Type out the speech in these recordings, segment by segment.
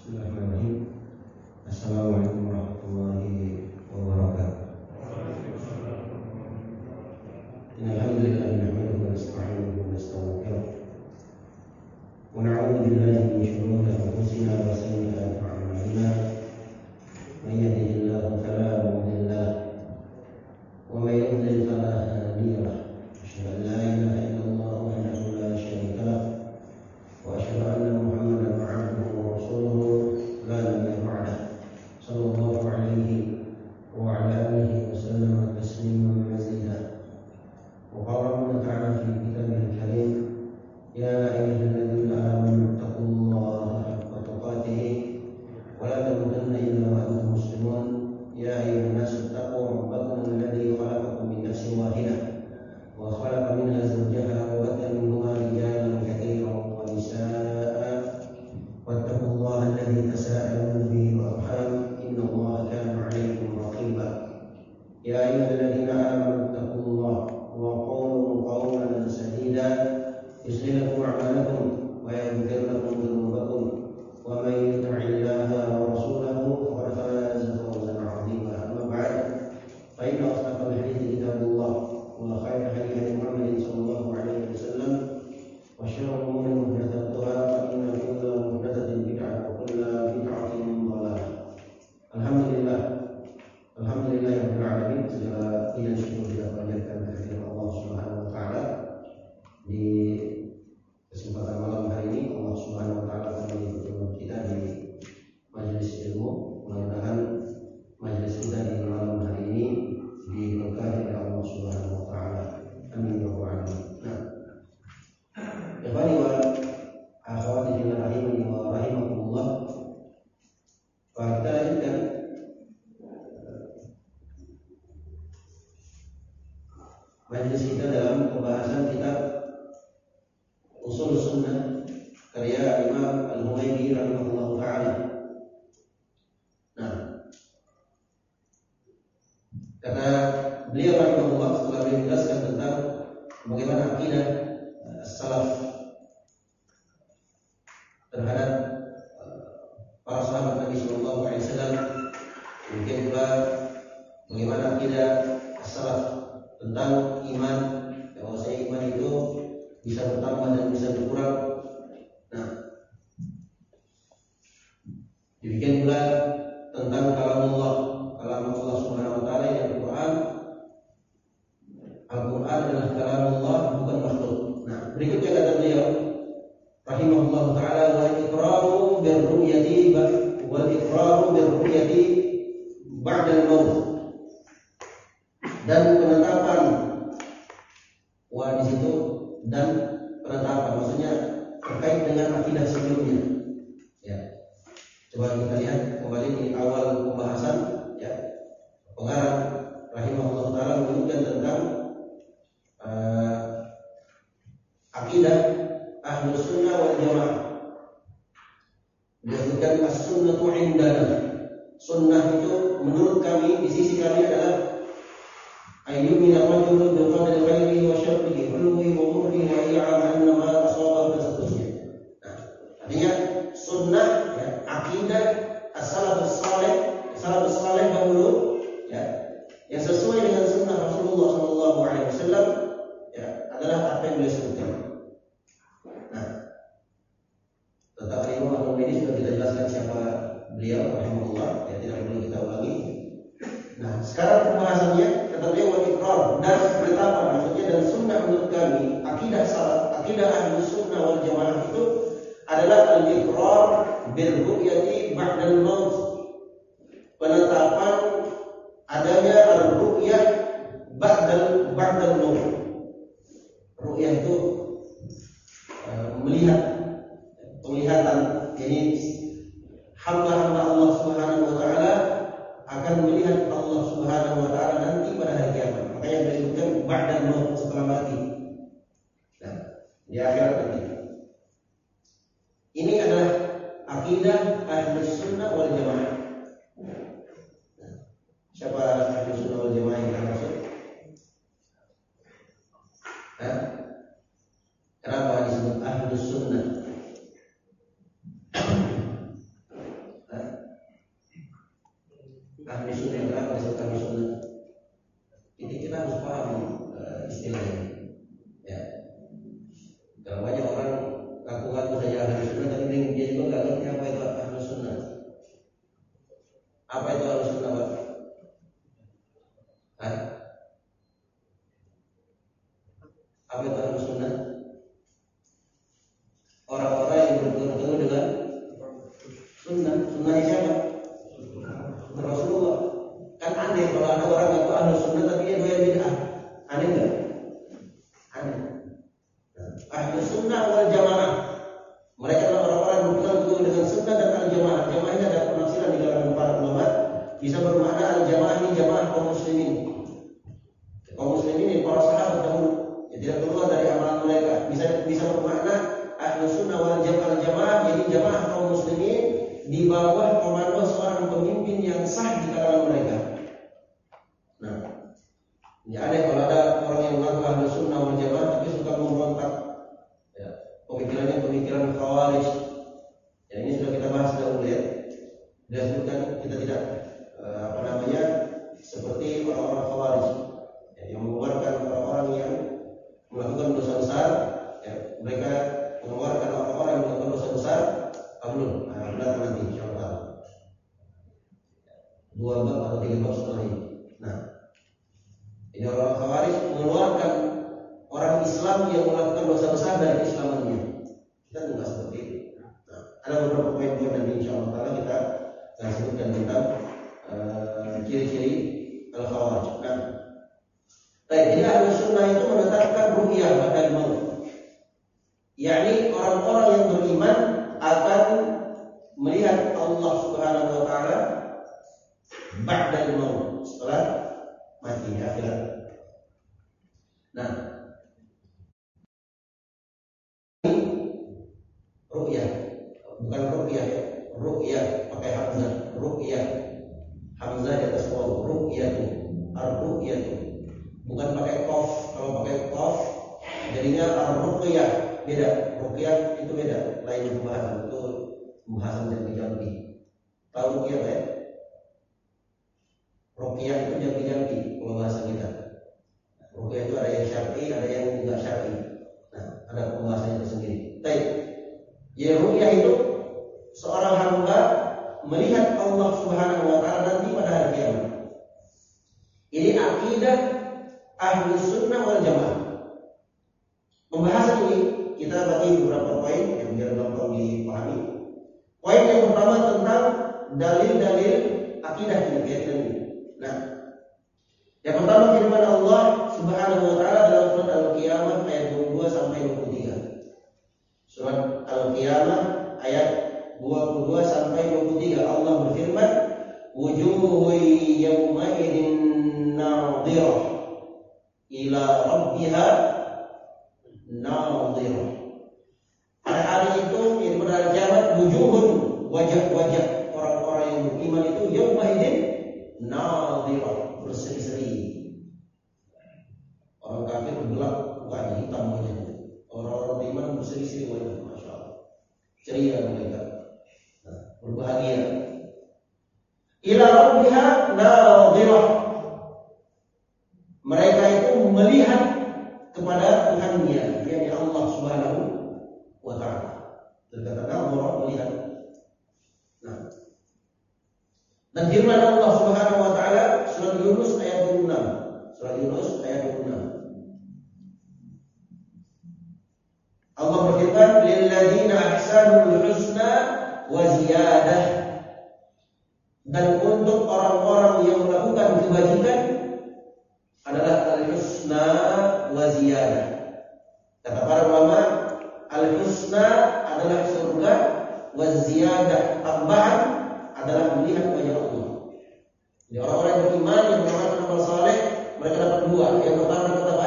Bismillahirrahmanirrahim. Assalamualaikum warahmatullahi wabarakatuh. Alhamdulillah nahmaduhu wa nasta'inuhu wa nastaghfiruh. Wa na'udzu billahi min shururi anfusina wa sayyiati a'malina. May yahdihillahu fala mudilla lahu wa may yudlil fala hadiya lahu. Asyhadu an la ilaha illallah wahdahu la syarika lahu wa asyhadu anna Muhammadan 'abduhu wa rasuluhu la nabiyya ba'dahu. Sallallahu alaihi wa ala alihi wa sallam tasliman mazida. وقال ربنا تعالى في كتابه الكريم يا أيها الذين آمنوا اتقوا الله حق تقاته ولا تموتن إلا وأنتم مسلمون يا أيها الناس اتقوا ربكم الذي خلقكم من نفس واحدة وخلق منها زوجها وبث منهما رجالا كثيرا ونساء واتقوا الله الذي تساءلون به والأرحام إن الله كان عليكم رقيبا يا أيها الذين آمنوا اتقوا الله وقولوا قولا سديدا يصلح لكم أعمالكم ويغفر لكم ذنوبكم ومن يطع الله ورسوله فقد فاز فوزا عظيما. أما بعد فإن أصدق الحديث كتاب الله وخير الهدي محمد صلى الله عليه وسلم وشر الأمور محدثاتها فإن كل محدثة بدعة وكل بدعة ضلالة. Alhamdulillahirabbil alamin. Segala puji dan syukur kita panjatkan kehadirat Allah Subhanahu wa taala. Di kesempatan malam hari ini Allah Subhanahu wa taala kembali bertemu kita di majelis ilmu. Mudah-mudahan majelis kita di malam hari ini diberkahi oleh Allah Subhanahu wa taala. Amin ya rabbal alamin. Nah, ikhwani wa akhwati fillah rahimani wa rahimakumullah. Kita lanjutkan majelis kita dalam pembahasan kitab Ushul Sunnah karya Imam Al-Humaydi rahimahullah ta'ala. Nah, kata beliau rahimahullah setelah beliau menjelaskan tentang bagaimana akidah salaf terhadap para sahabat Nabi sallallahu alaihi wasallam, kemudian pula bagaimana akidah salaf tentang iman, bahwasanya iman itu bisa bertambah dan bisa berkurang. Nah, demikian pula tentang kalam Allah Subhanahu wa taala yang Al-Qur'an. Al-Qur'an adalah kalam Allah, bukan makhluk. Nah, berikutnya kata beliau rahimahullah taala wal iqraru birru'yati ba'da al-maut. Dan penetapan di situ dan penetapan maksudnya terkait dengan akidah sebelumnya. Ya. Coba kita lihat kembali di awal pembahasan, ya. Pengarang rahimahullah taala menyebutkan tentang akidah Ahlus Sunnah wal Jamaah. Disebutkan as-sunnatu indana. Sunnah itu menurut kami, di sisi kami adalah ayyumina rajulun bi qadri khairihi wa syarrihi hulwi wa murri wa ya'lam anna ma asaba dan seterusnya. Nah, artinya sunnah, ya, akidah as-salafus saleh dahulu, ya, yang sesuai dengan sunnah Rasulullah sallallahu alaihi wasallam, ya, adalah apa yang beliau sebutkan. Nah, tentang Imam Al-Humaydi sudah kita jelaskan siapa beliau rahimahullah, ya, tidak perlu kita ulangi. Nah, sekarang pembahasannya kata beliau wal iqrar dan penetapan, maksudnya dan sunnah menurut kami akidah salaf, akidah Ahlus Sunnah wal Jamaah itu adalah al-iqrar bil ru'yati ba'dal maut. Penetapan adanya ar-ru'yah ba'dal maut. Ru'yah itu melihat, penglihatan. Jadi hamba-hamba Allah Subhanahu wa taala akan melihat Allah Subhanahu wa taala nanti pada hari kiamat. Makanya disebutkan ba'dal maut, setelah mati. Nah, di akhirat nanti. Ini adalah akidah Ahlus Sunnah wal Jamaah. Nah, siapa Ahlus Sunnah wal Jamaah yang kita maksud? Kenapa disebut Ahlus Sunnah? Ahli sunnah yang apa disebut ahli sunnah? Kita harus paham istilahnya. Ya. Kalau banyak orang ngaku-ngaku saja ahli sunnah, tapi dia juga nggak ngerti apa itu ahli sunnah. Apa itu ahli sunnah, Pak? Hah? Apa itu ahli sunnah? Orang-orang yang bertemu dengan sunnah. Sunnahnya siapa? Rasulullah. Kan aneh kalau ada orang ngaku ahli sunnah tapi dia doyan bid'ah. Aneh nggak? Aneh. Ahli sunnah wal jamaah. Mereka adalah orang-orang yang berpegang dengan sunnah dan al jamaah. Jamaah ini ada penafsiran di kalangan para ulama. Bisa bermakna al jamaah ini jamaah kaum muslimin. Kaum muslimin ini para sahabat dahulu. Ya, tidak keluar dari amalan mereka. Bisa bermakna ahli sunnah wal jamaah. Jadi jamaah kaum muslimin di bawah komando seorang pemimpin yang sah di kalangan mereka. Nah, ini aneh kalau ada orang yang mengaku ahli sunnah wal jamaah tapi suka memberontak. Ya, pemikirannya pemikiran khawarij. Ya, ini sudah kita bahas dahulu ya. Dia sebutkan kita tidak seperti orang-orang khawarij ya, yang mengeluarkan orang-orang yang melakukan dosa besar. Ya, mereka mengeluarkan orang-orang yang melakukan dosa besar. Belum, nanti insyaallah 2 bab atau 3 bab setelah ini. Nah, ini orang khawarij mengeluarkan orang Islam yang melakukan dosa besar dari keislamannya. Kita tidak seperti itu. Nah, ada beberapa poin-poin nanti insyaallah kita akan sebutkan tentang ciri-ciri al-khawarij. Nah, jadi ahli sunnah itu menetapkan ru'yah ba'dal maut. yakni orang-orang yang beriman akan melihat Allah Subhanahu wa taala ba'dal maut, setelah mati akhirat. Nah, ru'yah bukan ru'yah ya. Ru'yah pakai hamzah, ru'yah. Hamzah di atas waw, ru'yatu. Ar-ru'yatu. Bukan pakai qaf. Kalau pakai qaf jadinya ar-ruqyah. Beda. Ruqyah itu beda, lain pembahasan. Itu pembahasan jampi-jampi. Tahu ruqyah ya? Ruqyah itu jampi-jampi kalau bahasa kita. Ruqyah itu ada yang syar'i, ada yang enggak syar'i. Nah, ada pembahasannya tersendiri. Baik. Ya, ruqyah itu seorang hamba melihat Allah Subhanahu wa taala nanti pada hari kiamat. Ini akidah ahli sunnah wal jamaah. Pembahasan ini kita bagi beberapa poin yang biar gampang dipahami. Poin yang pertama tentang dalil-dalil akidah keyakinan ini. Nah, yang pertama firman Allah Subhanahu wa taala dalam surat Al-Qiyamah ayat 22 sampai 23. Surat Al-Qiyamah ayat 22 sampai 23 Allah berfirman, wujuhun yawma idzin nadhirah ila rabbiha nadhirah. Pada hari itu, yaitu pada hari kiamat, wujuhun, wajah-wajah orang-orang yang beriman itu yawma idzin nadhirah, berseri-seri. Orang kafir gelap wajah, hitam wajahnya. Orang-orang beriman berseri-seri wajah, masya Allah, ceria mereka. Berbahagia. Ila rabbiha nadhirah. Mereka itu melihat kepada Tuhannya, yakni Allah Subhanahu wa taala. Terkata nadhirah, melihat. Nah, dan firman Allah Subhanahu wa taala surat Yunus ayat 26. Surat Yunus ayat 26. Allah berfirman, lilladzina ahsanul husna wa ziyadah. Dan untuk orang-orang yang melakukan kebajikan adalah al-husna wa ziyadah. Kata para ulama, al-husna adalah surga, wa ziyadah tambahan adalah melihat wajah Allah. Jadi orang-orang yang beriman yang mengamalkan amal saleh, mereka dapat 2. Yang pertama dapat apa?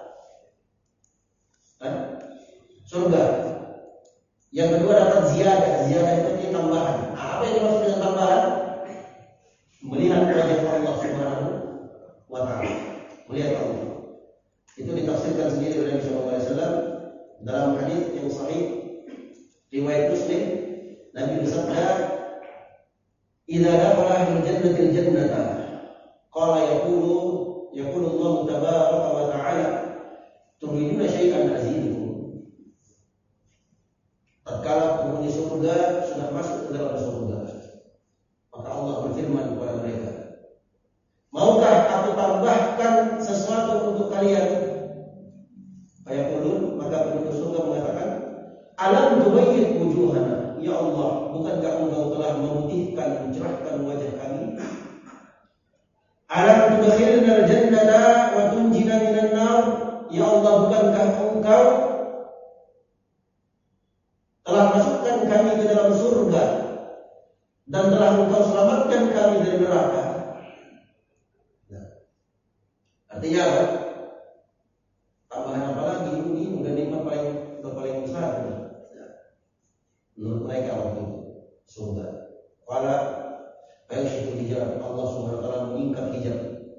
Surga. Yang kedua dapat ziyadah. Ziyadah itu tambahan. Apa yang dimaksud dengan tambahan? Melihat wajah Allah Subhanahu wa taala. Melihat Allah. Itu ditafsirkan sendiri oleh Nabi sallallahu alaihi wasallam dalam hadis yang sahih riwayat Muslim. Nabi bersabda, idza dakhala ahlul jannati al-jannata qala yaqulu Allah tabaraka wa ta'ala turiduna syai'an azidukum. Tatkala penghuni surga sudah masuk ke dalam surga, maka Allah berfirman kepada mereka, maukah aku tambahkan sesuatu untuk kalian? Fayaqulun, maka penduduk surga mengatakan, alam tubayyid wujuhana, ya Allah, bukankah engkau telah memutihkan, mencerahkan wajah kami? Alam tudkhilna al-jannata wa tunjina minan nar, ya Allah, bukankah engkau telah masukkan kami ke dalam surga dan telah engkau selamatkan kami dari neraka? Nah, artinya apa? Tambahan apa lagi? Ini udah nikmat paling besar. Menurut mereka waktu itu surga. Qala fayakshifu hijab, Allah Subhanahu wa taala mengingkar hijab.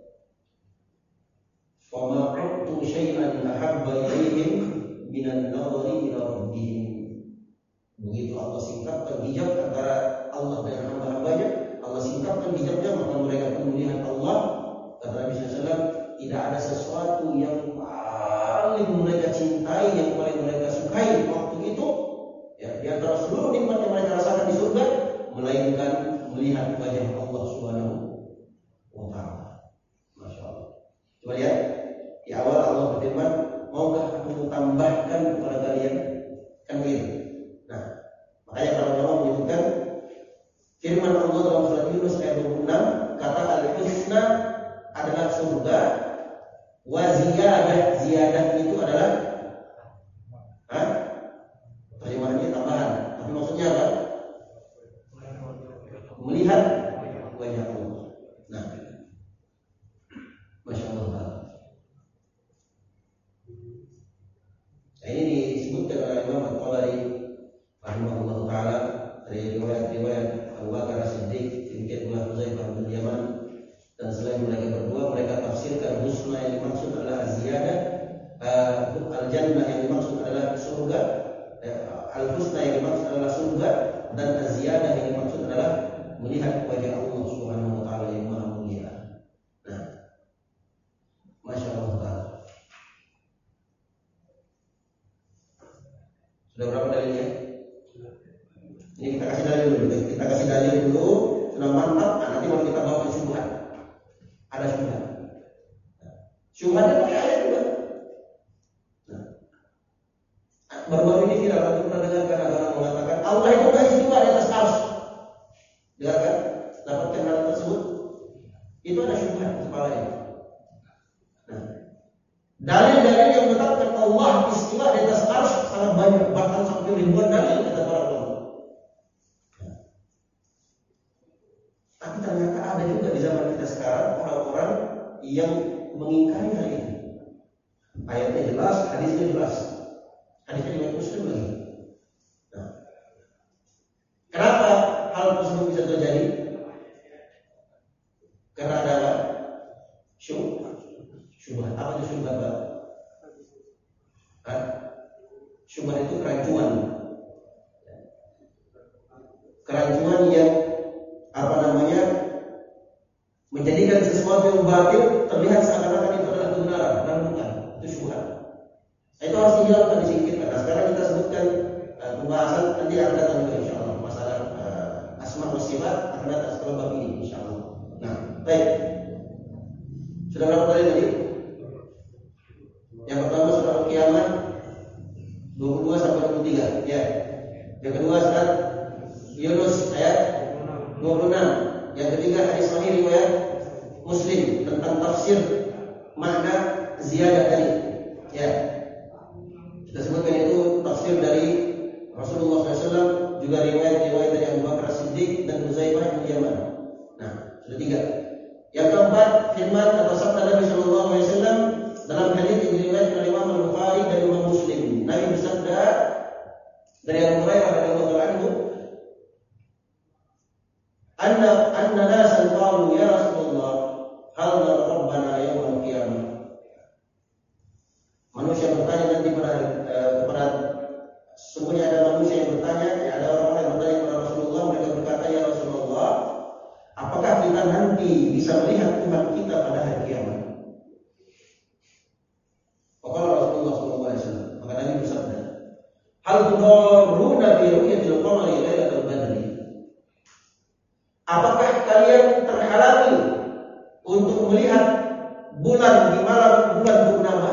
Fa ma u'tu syai'an ahabba ilaihim minan nadhari ila rabbihim. Begitu Allah singkapkan hijab antara Allah dan hamba-hambanya, Allah singkapkan hijabnya, maka mereka pun melihat Allah. Kata Nabi SAW, tidak ada sesuatu yang paling mereka cintai, yang paling mereka sukai waktu itu, ya, di antara seluruh nikmat yang mereka rasakan di surga, melainkan melihat wajah Allah Subhanahu wa ta'ala. Masya Allah. Coba lihat, di awal Allah berfirman, maukah aku tambahkan kepada kalian? Kan begitu. Nah, makanya para ulama menyebutkan firman Allah dalam surat Yunus ayat 26, kata al-husna adalah surga, wa ziyadah itu adalah terjemahannya tambahan, tapi maksudnya apa? Melihat wajah Allah. Nah, Masya Allah. Nah, ini disebutkan oleh Imam At-Tabari rahimahullah ta'ala dari riwayat Abu Bakar As-Siddiq, demikian pula Huzaifah bin Yaman, dan selain mereka berdua, mereka tafsirkan husna yang dimaksud adalah ziyadah, al-jannah yang dimaksud adalah surga, al-husna yang dimaksud adalah surga, dan az-ziyadah yang dimaksud adalah melihat wajah Allah Subhanahu wa taala yang Maha Mulia. Nah, Masya Allah ta'ala. Sudah berapa dalilnya? Ini kita kasih dalil dulu. Kita kasih dalil dulu, sudah mantap. Nah, nanti kalau kita bawa syubhat, ada syubhat. Syubhatnya pakai ayat juga. Nah, baru-baru ini viral, aku pernah dengarkan ada orang mengatakan Allah itu nggak istiwa di atas arsy. Dengarkan, dapatkan hal tersebut. Itu ada syubhat di kepalanya. Nah, dalil-dalil yang menetapkan Allah istiwa di atas arsy sangat banyak, bahkan sampai ribuan dalil kata para ulama. Tapi ternyata ada juga di zaman kita sekarang orang-orang yang mengingkari hal ini. Ayatnya jelas, hadisnya jelas. Hadisnya juga Muslim lagi. Nah, kenapa hal tersebut bisa terjadi? Karena ada syubhat. Apa itu syubhat, Pak? Syubhat itu kerancuan. Kerancuan yang menjadikan sesuatu yang batil terlihat seakan-akan itu adalah kebenaran, dan bukan. Itu syubhat. Itu harus dihilangkan, disingkirkan. Nah, sekarang kita sebutkan pembahasan nanti akan datang juga insyaallah masalah asma wa sifat akan datang setelah bab ini insyaallah. Nah, baik. Sudah berapa kali tadi? Yang pertama surah Al-Qiyamah 22 sampai 23, ya. Yang kedua surat Yunus ayat 26. Yang ketiga hadis sahih riwayat Muslim tentang tafsir makna ziyadah tadi. Ya. Kita sebutkan itu tafsir dari Rasulullah SAW, juga riwayat-riwayat dari Abu Bakar As-Siddiq dan Huzaifah bin Yaman. Nah, sudah 3. Yang keempat, firman atau sabda Nabi SAW dalam hadis yang diriwayatkan oleh Imam Al-Bukhari dan Imam Muslim. Nabi bersabda dari Abu Hurairah radhiyallahu anhu, anna nasan qalu ya Rasulullah hal nara rabbana yaumil qiyamah. Manusia bertanya nanti kepada sungguhnya ada manusia yang bertanya, ya, ada orang yang bertanya kepada Rasulullah, mereka berkata, ya Rasulullah, nanti bisa melihat Tuhan kita pada hari kiamat. Faqala Rasulullah sallallahu alaihi wasallam, maka Nabi bersabda, hal tudarruna bi ru'yatil qamari lailatul badri? Apakah kalian terhalangi untuk melihat bulan di malam bulan purnama?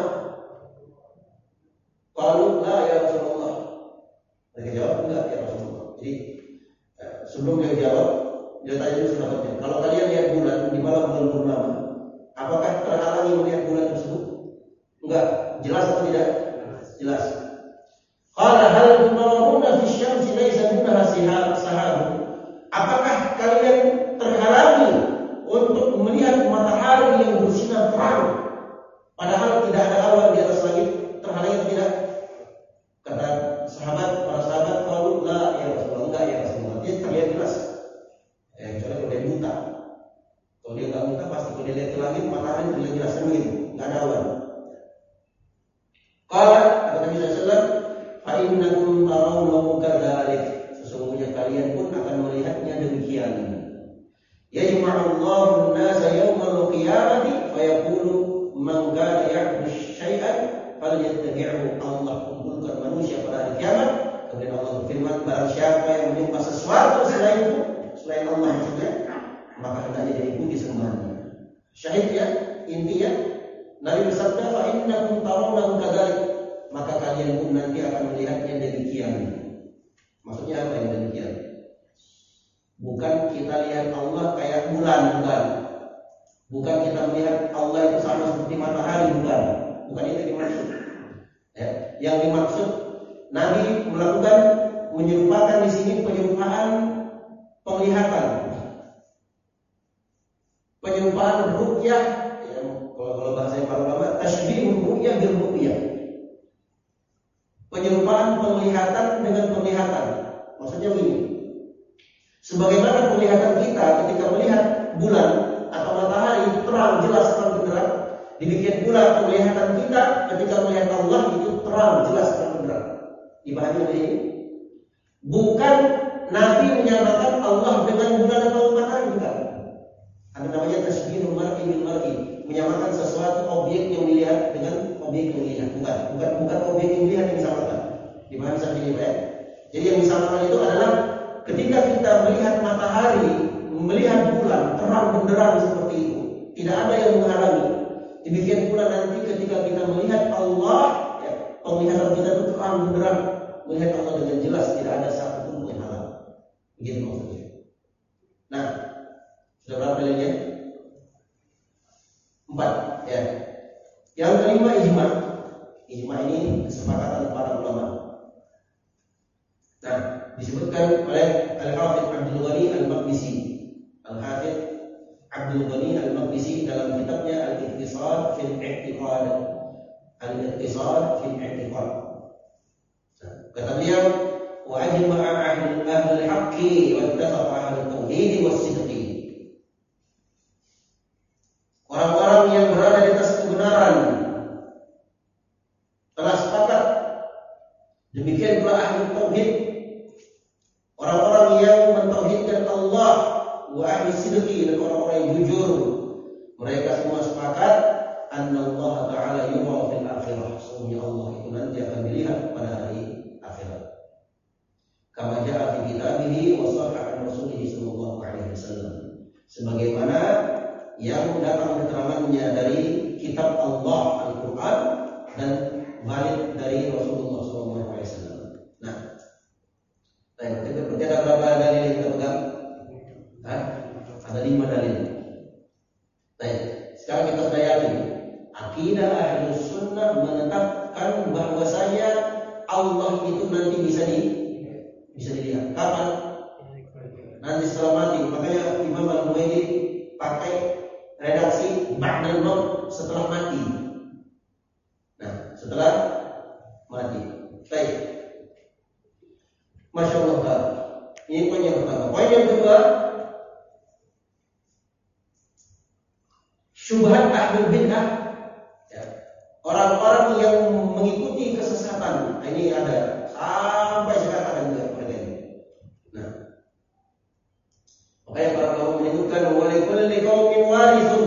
Qalu la ya Rasulullah. Mereka jawab, enggak ya Rasulullah. Jadi sebelum dia jawab, dia tanya dulu sahabatnya, kalau kalian lihat bulan di malam bulan purnama, apakah terhalangi melihat bulan tersebut? Enggak. Jelas atau tidak? Jelas. Qala hal tunawuna fi syamsi laysa dunaha sahab? Apakah kalian terhalangi untuk melihat matahari yang bersinar terang padahal tidak ada awan di atas langit? Terhalangi atau tidak? Kata para sahabat, kalau la ya Rasulullah, enggak ya Rasulullah. Dia terlihat jelas. Kecuali kalau dia buta. Kalau dia enggak buta, pasti kalau dia lihat ke langit matahari terlihat jelas kan begitu, enggak ada awan. Qala kata Nabi sallallahu alaihi wasallam, fa innakum tarawnahu kadzalik. Sesungguhnya kalian pun akan melihatnya demikian. Yajma'ullahu an-nasa yawmal qiyamati fa yaqulu man kana ya'budu syai'an falyattabi'hu. Allah kumpulkan manusia pada hari kiamat, kemudian Allah berfirman, barang siapa yang menyembah sesuatu selain Allah maksudnya, maka hendaknya dia ikuti sembahannya. Syahid ya, intinya Nabi bersabda, fa innakum tarawnahu kadzalik, maka kalian pun nanti akan melihatnya demikian. Maksudnya apa yang demikian? Bukan kita lihat Allah kayak bulan, bukan. Bukan kita melihat Allah itu sama seperti matahari, bukan. Bukan itu dimaksud. Ya, yang dimaksud Nabi melakukan menyerupakan di sini penyerupaan penglihatan. Penyerupaan ru'yah, ya, kalau bahasa para ulama, tasybihul ru'yah bil ru'yah. Penyerupaan penglihatan dengan penglihatan. Maksudnya begini. Sebagaimana penglihatan kita ketika melihat bulan atau matahari terang jelas terang benderang, demikian pula penglihatan kita ketika melihat Allah itu terang jelas terang benderang. Dipahami ini? Bukan Nabi menyamakan Allah dengan bulan atau matahari, bukan. Ada namanya tasbihul mar'i bil mar'i, menyamakan sesuatu objek yang dilihat dengan objek yang dilihat, bukan objek yang dilihat yang disamakan. Dipahami sampai ini, Pak? Jadi yang disamakan itu adalah ketika kita melihat matahari, melihat bulan terang benderang seperti itu, tidak ada yang menghalangi. Demikian pula nanti ketika kita melihat Allah, ya, penglihatan kita itu terang benderang, melihat Allah dengan jelas, tidak ada satu pun yang halang. Begitu maksudnya. Nah, sudah berapa dalilnya? 4, ya. Yang kelima ijma. Ijma ini kesepakatan para ulama. Nah, disebutkan oleh Al-Hafidz Abdul Ghani Al-Maqdisi. Al-Hafidz Abdul Ghani Al-Maqdisi dalam kitabnya Al-Iqtisad fil I'tiqad. Al-Iqtisad fil I'tiqad. Kata beliau, wa ajma'a ahlul haqqi wa ittafaqa ahlul tauhid was-sidqi. Orang-orang yang berada di atas kebenaran telah sepakat. Demikian pula ahli tauhid, orang-orang yang mentauhidkan Allah, wa ahli sidqi, dan orang-orang yang jujur. Mereka semua sepakat annallaha ta'ala yura fil akhirah. Sesungguhnya Allah itu nanti akan dilihat pada hari akhirat. Kama ja'a fi kitabihi wa sahha an Rasulih sallallahu alaihi wasallam. Sebagaimana yang datang keterangannya dari kitab Allah Al-Quran dan valid dari Rasulullah SAW. Nah, berarti ada berapa dalil yang kita pegang? Ada 5 dalil. Sekarang kita sudah yakin akidah Ahlus Sunnah menetapkan bahwasanya Allah itu nanti bisa dilihat. Kapan? Nanti setelah mati. Makanya Imam Al-Huwaidi pakai redaksi ba'dal maut, setelah mati. Nah, setelah mati. Baik. Masya Allah. Ini poin yang pertama. Poin yang kedua, syubhat ahlul bid'ah, ya, orang-orang yang mengikuti kesesatan. Nah, ini ada sampai sekarang ada juga mereka ini. Nah, makanya para kaum menyebutkan walikulli qaumin warithun.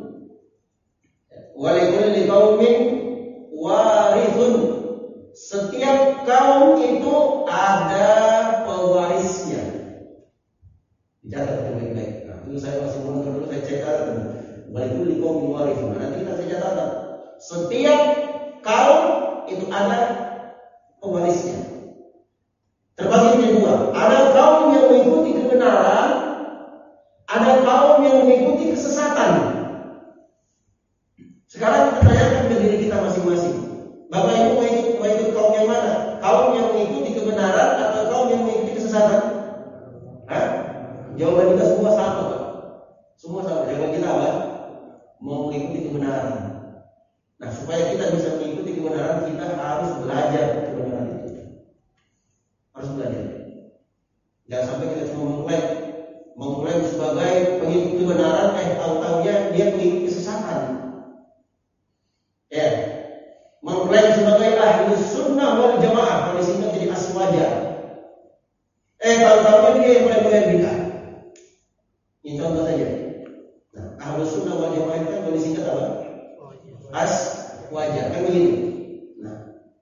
Walikulli qaumin warithun. Setiap kaum itu ada pewarisnya. Dicatat baik-baik. Nah, dulu saya masih mundur dulu saya catat. Walikulli qaumin warithun. Nanti kita saya catat. Setiap kaum itu ada pewarisnya. Terbagi menjadi dua. Ada kaum yang mengikuti kebenaran, ada kaum yang mengikuti kesesatan. Sekarang kita tanyakan ke diri kita masing-masing. Bapak Ibu mau ikut kaum yang mana? Kaum yang mengikuti kebenaran atau kaum yang mengikuti kesesatan? Hah? Jawaban kita semua sama, Pak. Semua sama. Jawaban kita apa? Mau mengikuti kebenaran. Nah, supaya kita bisa mengikuti kebenaran, kita harus belajar kebenaran itu. Harus belajar. Jangan sampai kita cuma mengklaim sebagai pengikut kebenaran, tahu-tahunya dia pengikut kesesatan. Ya, mengklaim sebagai ahli sunnah wal jamaah, kalau disingkat jadi aswaja. Tahu-tahunya dia yang mulai bid'ah. Ini contoh saja. Nah, ahli sunnah wal jamaah itu kan kalau disingkat apa? Aswaja, kan begitu. Nah,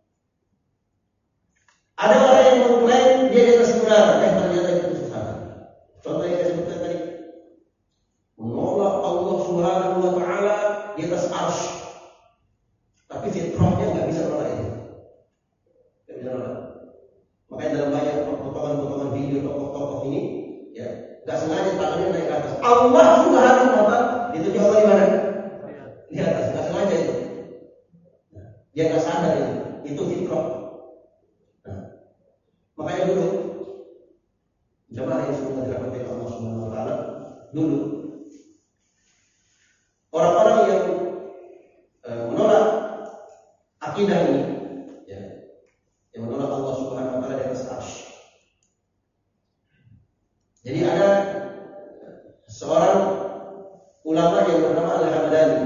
ada orang yang mengklaim dia di atas kebenaran, ternyata itu kesesatan. Contoh yang saya sebutkan tadi, menolak Allah Subhanahu wa Ta'ala di atas arsy, tapi fitrahnya nggak bisa menolak itu, nggak bisa menolak. Makanya dalam banyak potongan-potongan video tokoh-tokoh ini, ya nggak sengaja tangannya naik ke atas. Allah Subhanahu wa Ta'ala, itu Allah di mana? Di atas, nggak sengaja itu. Nah, dia nggak sadar itu fitrah. Makanya dulu jemaah yang semoga dirahmati Allah Subhanahu wa Ta'ala, dulu orang-orang yang menolak akidah ini, ya, yang menolak Allah Subhanahu wa Ta'ala di atas arsy. Jadi ada seorang ulama yang bernama Al-Hamadani.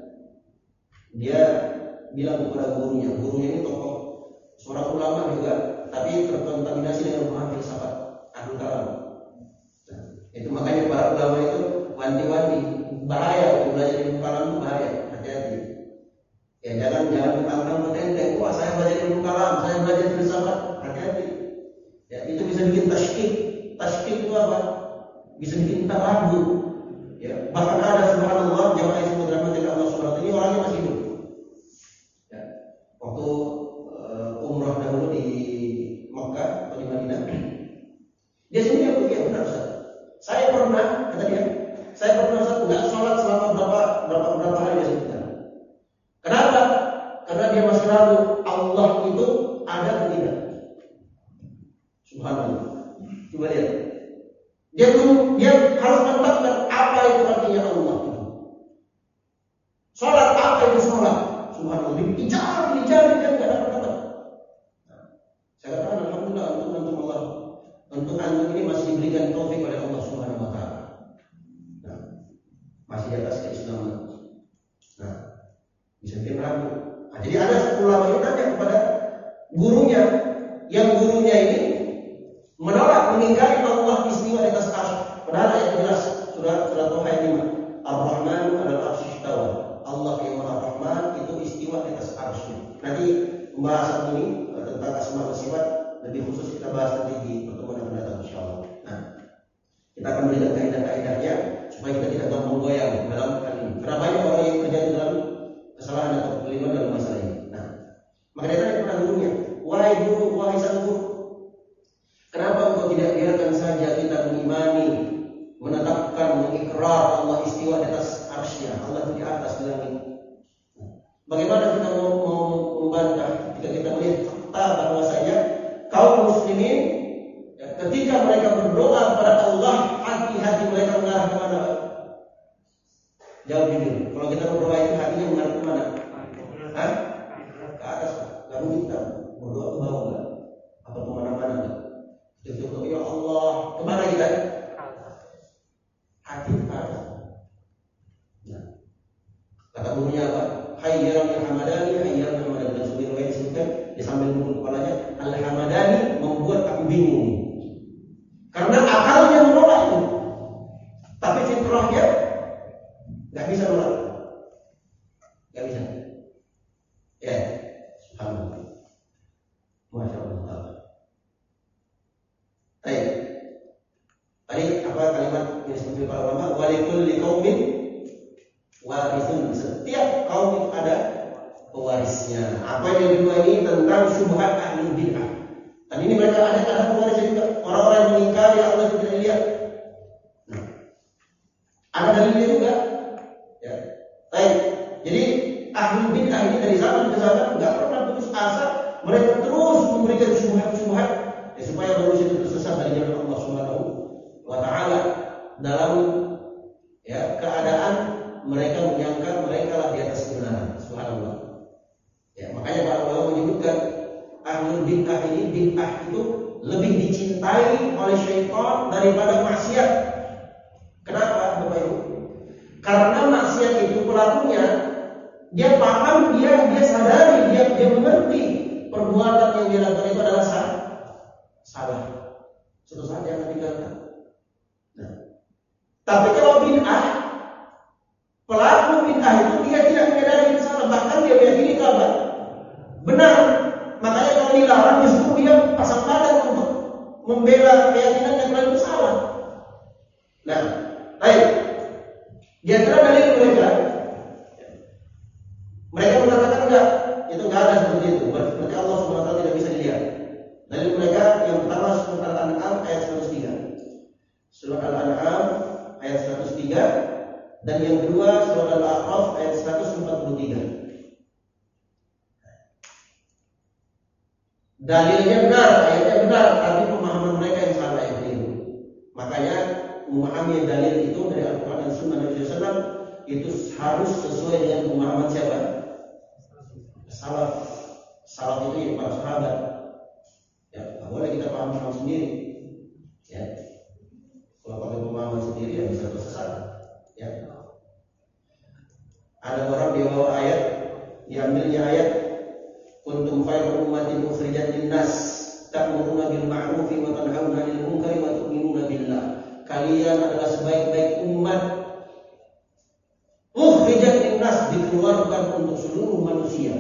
Dia bilang kepada gurunya ini tokoh, seorang ulama juga, tapi terkontaminasi dengan pemahaman filsafat Ahlul Kalam. Nah, itu makanya para ulama itu wanti-wanti bahaya untuk belajar ilmu kalam itu bahaya, hati-hati. Ya jangan mentang-mentang bertenteng, wah saya belajar ilmu kalam, saya belajar filsafat, hati-hati. Ya itu bisa bikin tasykik. Tasykik itu apa? Bisa bikin kita ragu. Ya bahkan ada subhanallah jamaah yang disebut rahmati Allah Subhanahu wa Ta'ala, ini orangnya masih hidup. Ya waktu umrah dahulu di Mekah atau di Madinah, dia sendiri aku ya benar Ustaz. Saya pernah, kata dia, saya pernah Ustaz nggak sholat selama berapa hari dia sebutkan. Kenapa? Karena dia masih ragu Allah itu ada atau tidak. Subhanallah. Coba lihat. Dia harus menetapkan apa itu artinya Allah itu. Sholat apa itu sholat? Subhanallah. Dicari dan nggak dapat. Saya katakan alhamdulillah untuk Allah, untuk antum ini masih diberikan taufik oleh Allah Subhanahu wa Ta'ala. Nah, masih di atas keislaman. Nah, bisa bikin ragu. Nah, jadi ada ulama yang tanya kepada gurunya, yang gurunya ini menolak mengingkari Allah istiwa di atas arsy. Padahal ayat jelas surat Toha ayat 5. Ar-Rahman 'alal 'arsy istawa. Allah yang Maha Rahman itu istiwa di atas arsy. Nanti pembahasan ini tentang asma wa sifat lebih khusus kita bahas nanti di pertemuan yang akan datang insyaallah. Nah, kita akan berikan kaidah-kaidahnya supaya kita tidak gampang goyang dalam hal ini. Karena banyak orang yang terjadi dalam kesalahan atau kekeliruan dalam masalah ini. Nah, maka dia tanya kepada gurunya, wahai guru, wahai sang guru, kenapa engkau tidak biarkan saja kita mengimani, menetapkan, mengikrar Allah istiwa di atas arsy-Nya, Allah itu di atas di langit. Bagaimana kita mau membantah jika kita melihat fakta bahwasanya kaum muslimin ketika mereka berdoa kepada Allah, hati-hati mereka mengarah ke mana? Jawab jujur. Kalau kita berdoa itu hatinya mengarah ke mana? Hah? Ke atas. Gak mungkin kita berdoa ke bawah enggak? Atau ke mana-mana enggak? Kita ya Allah, kemana kita? Hati ke atas. Nah, kata gurunya apa? Hayyan al-Hamadani, hayyan al-Hamadani. Dan sebuah riwayat disebutkan dia sambil memukul kepalanya, Al-Hamadani membuat aku bingung. Karena akalnya menolak itu. Tapi Tadi apa kalimat yang disebut para ulama? Walikulli qaumin warithun. Setiap kaum itu ada pewarisnya. Apa yang kedua ini tentang syubhat ahli bid'ah. Dan ini mereka ada pewarisnya juga. Orang-orang yang mengingkari Allah itu tidak dilihat. Nah, ada dalilnya juga. Ya. Baik. Jadi ahli bid'ah ini dari zaman ke zaman enggak pernah putus asa. Mereka terus memberikan syubhat-syubhat supaya manusia itu tersesat dari jalan Allah Subhanahu wa taala dalam keadaan mereka menyangka mereka lah di atas kebenaran. Subhanallah. Ya, makanya para ulama menyebutkan ahlul bid'ah ini, bid'ah itu lebih dicintai oleh syaitan daripada maksiat. Kenapa, Bapak Ibu? Karena maksiat itu pelakunya dia paham, dia sadari, dia mengerti perbuatan yang dia lakukan itu adalah salah. Suatu saat dia akan tinggalkan. Nah, tapi kalau bid'ah, pelaku bid'ah itu dia tidak menyadari itu salah, bahkan dia meyakini itu apa? Benar. Makanya kalau dilarang justru dia pasang badan untuk membela keyakinan yang lain itu salah. Nah, baik. Di antara dalil mereka mengatakan enggak, itu enggak ada seperti itu. Berarti Allah Subhanahu wa taala tidak bisa dilihat. Dalil mereka yang pertama surah Al-An'am ayat 103. Surah Al-An'am ayat 103 dan yang kedua surah Al-A'raf ayat 143. Dalilnya benar, ayatnya benar, tapi pemahaman mereka yang salah yang keliru. Makanya memahami dalil itu dari Al-Quran dan Sunnah Nabi SAW itu harus sesuai dengan pemahaman siapa? Salaf itu ya para sahabat. Ya, nggak boleh kita paham sendiri. Ya, kalau pakai pemahaman sendiri ya bisa tersesat. Ya, ada orang dia bawa ayat, diambilnya ayat. Kuntum khairu ummatin ukhrijat lin-nas ta'muruna bil ma'ruf wa tanhauna 'anil munkari wa tu'minuna billah. Kalian adalah sebaik-baik umat ukhrijat lin-nas, dikeluarkan untuk seluruh manusia.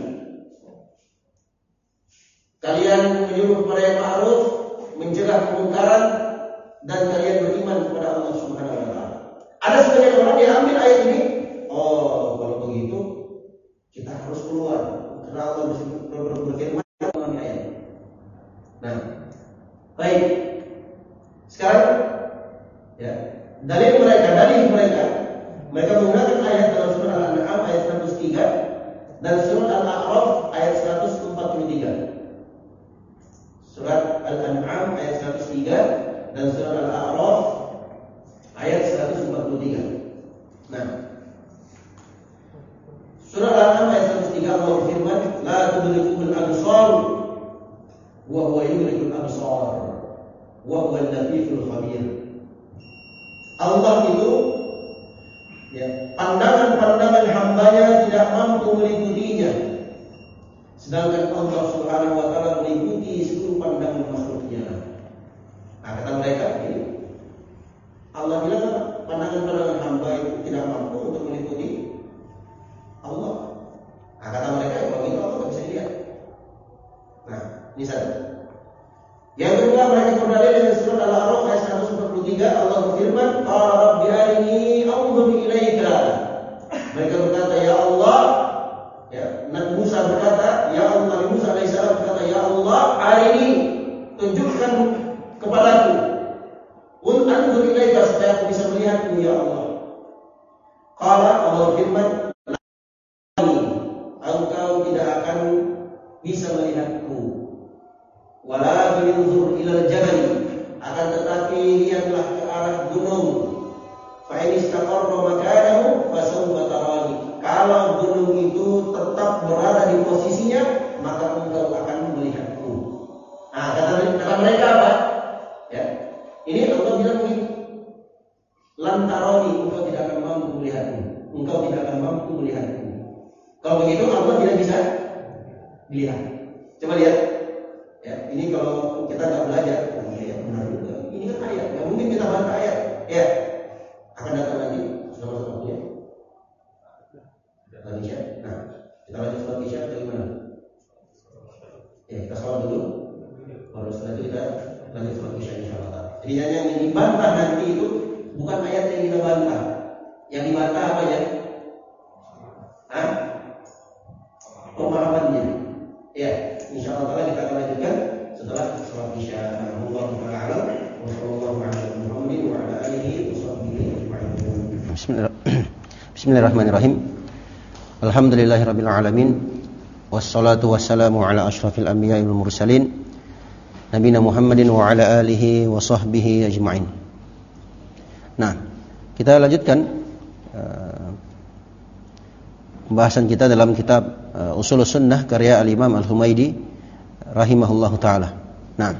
Kalian menyuruh kepada yang ma'ruf, mencegah kemungkaran, dan kalian beriman kepada Allah Subhanahu wa taala. Ada sebagian orang yang ambil ayat ini, oh kalau begitu kita harus keluar karena Allah berfirman dalam ayat. Nah, baik. Sekarang ya, dalil mereka menggunakan ayat dalam surah Al-An'am ayat 103 dan surah Al-A'raf ayat 143. Surat Al-An'am ayat 103 dan surah Al-A'raf ayat 143. Nah, surah Al-An'am ayat 103 Allah berfirman, la tudrikul absar wa huwa yudrikul absar wa huwa al-latiful khabir. Allah itu pandangan hambanya tidak mampu meliputinya, sedangkan Allah Subhanahu wa taala meliputi seluruh pandangan makhluknya. Nah, kata mereka ini Allah bilang pandangan hamba itu tidak mampu untuk meliputi Allah. Nah, kata mereka kalau itu Allah tidak bisa dilihat. Nah, ini satu. Yang kedua, mereka berdalil dengan surah Al-A'raf ayat 143. Allah berfirman, qala rabbi arini anzur ilaika. Mereka berkata, ya Allah, Nabi Musa berkata, ya Allah, Nabi Musa alaihissalam berkata, ya Allah, arini, tunjukkan kepadaku, anzur ilaika, supaya aku bisa melihatmu, ya Allah. Qala, Allah berfirman, engkau tidak akan bisa melihatku. Walakin unzur ilal jabal, akan tetapi lihatlah ke arah gunung. Fa in istaqarra makanahu fasawfa tarani. Kalau gunung itu tetap berada di posisinya, maka engkau akan melihatku. Nah, kata mereka apa? Ya. Ini Allah bilang begitu. Lantaroni, engkau tidak akan mampu melihatku. Engkau tidak akan mampu melihatku. Kalau begitu Allah tidak bisa dilihat. Coba lihat. Ya, ini kalau kita nggak belajar, ya benar juga. Ini kan ayat, nggak mungkin kita bantah ayat. Ya, akan datang nanti sudah masuk waktunya. Lagi ya. Nah, kita lanjut sholat isya atau gimana? Ya, kita sholat dulu. Baru setelah itu kita lanjut sholat isya insyaallah. Jadi yang dibantah membantah nanti itu bukan ayat yang kita bantah. Yang dibantah apa ya? Pemahamannya. Ya, insyaallah kita akan lanjutkan setelah sholat Isya. Allahu ta'ala wa sallallahu ala Muhammadin wa ala alihi wa sahbihi ajma'in. Bismillahirrahmanirrahim. Alhamdulillahirabbil alamin. Wassalatu wassalamu ala asyrafil anbiya'i wal mursalin nabiyina Muhammadin wa ala alihi wa sahbihi ajma'in. Nah, kita lanjutkan pembahasan kita dalam kitab Ushulus Sunnah karya Al-Imam Al-Humaidi rahimahullahu taala. Nah,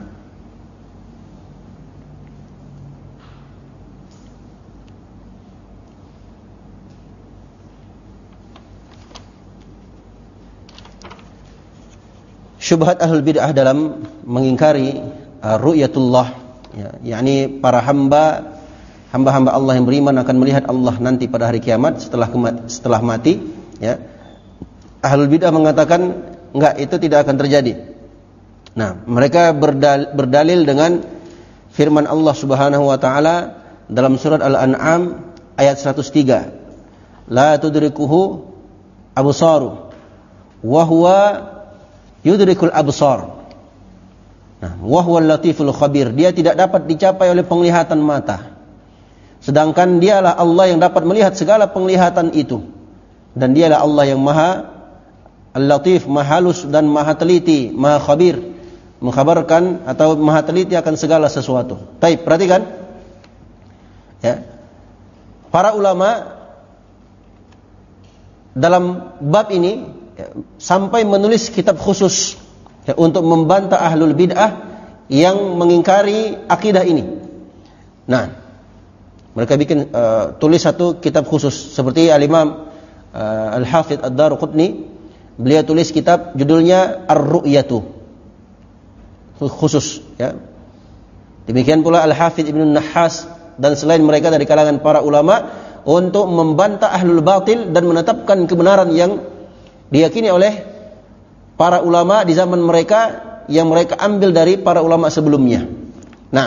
syubhat ahlul bid'ah dalam mengingkari ru'yatullah, yakni para hamba-hamba Allah yang beriman akan melihat Allah nanti pada hari kiamat setelah mati, ya. Ahlul bid'ah mengatakan enggak, itu tidak akan terjadi. Nah, mereka berdalil dengan firman Allah Subhanahu wa taala dalam surat Al-An'am ayat 103. La tudrikuhu absaru wa huwa yudrikul absar. Nah, wa huwal latiful khabir. Dia tidak dapat dicapai oleh penglihatan mata. Sedangkan dialah Allah yang dapat melihat segala penglihatan itu. Dan dialah Allah yang maha al-latif, maha halus dan maha teliti, maha khabir, mengkhabarkan atau maha teliti akan segala sesuatu. Baik, perhatikan. Ya. Para ulama dalam bab ini sampai menulis kitab khusus untuk membantah ahlul bid'ah yang mengingkari akidah ini. Nah, mereka bikin tulis satu kitab khusus seperti Al-Imam Al-Hafidh Ad-Daruqutni, beliau tulis kitab judulnya Ar-Ru'yatu khusus, ya. Demikian pula Al-Hafidh Ibnu Nahhas dan selain mereka dari kalangan para ulama untuk membantah ahlul batil dan menetapkan kebenaran yang diyakini oleh para ulama di zaman mereka yang mereka ambil dari para ulama sebelumnya. Nah,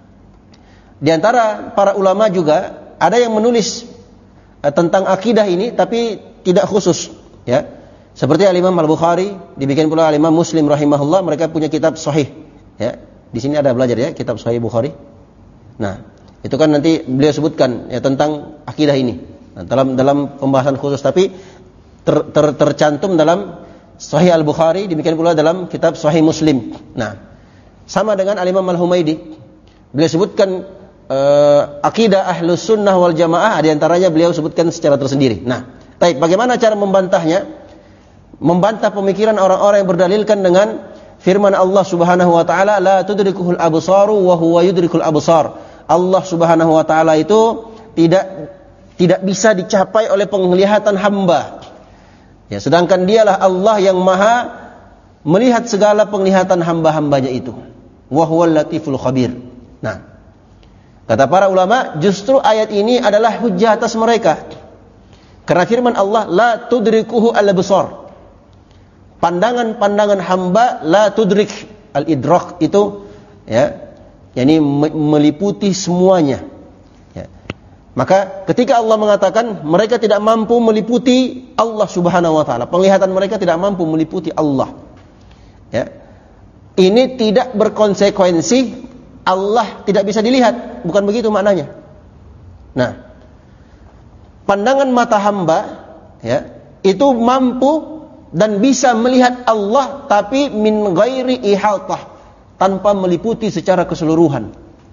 di antara para ulama juga ada yang menulis tentang akidah ini tapi tidak khusus, ya. Seperti Al-Imam Al-Bukhari, dibikin pula Al-Imam Muslim rahimahullah, mereka punya kitab sahih, ya. Di sini ada belajar, ya, kitab sahih Bukhari. Nah, itu kan nanti beliau sebutkan, ya, tentang akidah ini. Nah, dalam pembahasan khusus tapi tercantum dalam Sahih Al-Bukhari, demikian pula dalam kitab Sahih Muslim. Nah, sama dengan Al-Imam Al-Humaidi, beliau sebutkan akidah Ahlus Sunnah wal Jamaah, di antaranya beliau sebutkan secara tersendiri. Nah, baik, bagaimana cara membantahnya? Membantah pemikiran orang-orang yang berdalilkan dengan firman Allah Subhanahu wa taala, la tudrikuhul absaru wa huwa yudrikul absar. Allah Subhanahu wa taala itu tidak bisa dicapai oleh penglihatan hamba. Ya, sedangkan dialah Allah yang maha melihat segala penglihatan hamba-hambanya itu. Wa huwal latiful khabir. Nah, kata para ulama, justru ayat ini adalah hujjah atas mereka. Karena firman Allah, la tudrikuhu al-absar. Pandangan-pandangan hamba la tudrik, al-idrak itu, ya, yakni meliputi semuanya. Ya. Maka ketika Allah mengatakan mereka tidak mampu meliputi Allah Subhanahu wa taala, penglihatan mereka tidak mampu meliputi Allah. Ya. Ini tidak berkonsekuensi Allah tidak bisa dilihat, bukan begitu maknanya. Nah, pandangan mata hamba, ya, itu mampu dan bisa melihat Allah tapi min ghairi ihatah, tanpa meliputi secara keseluruhan.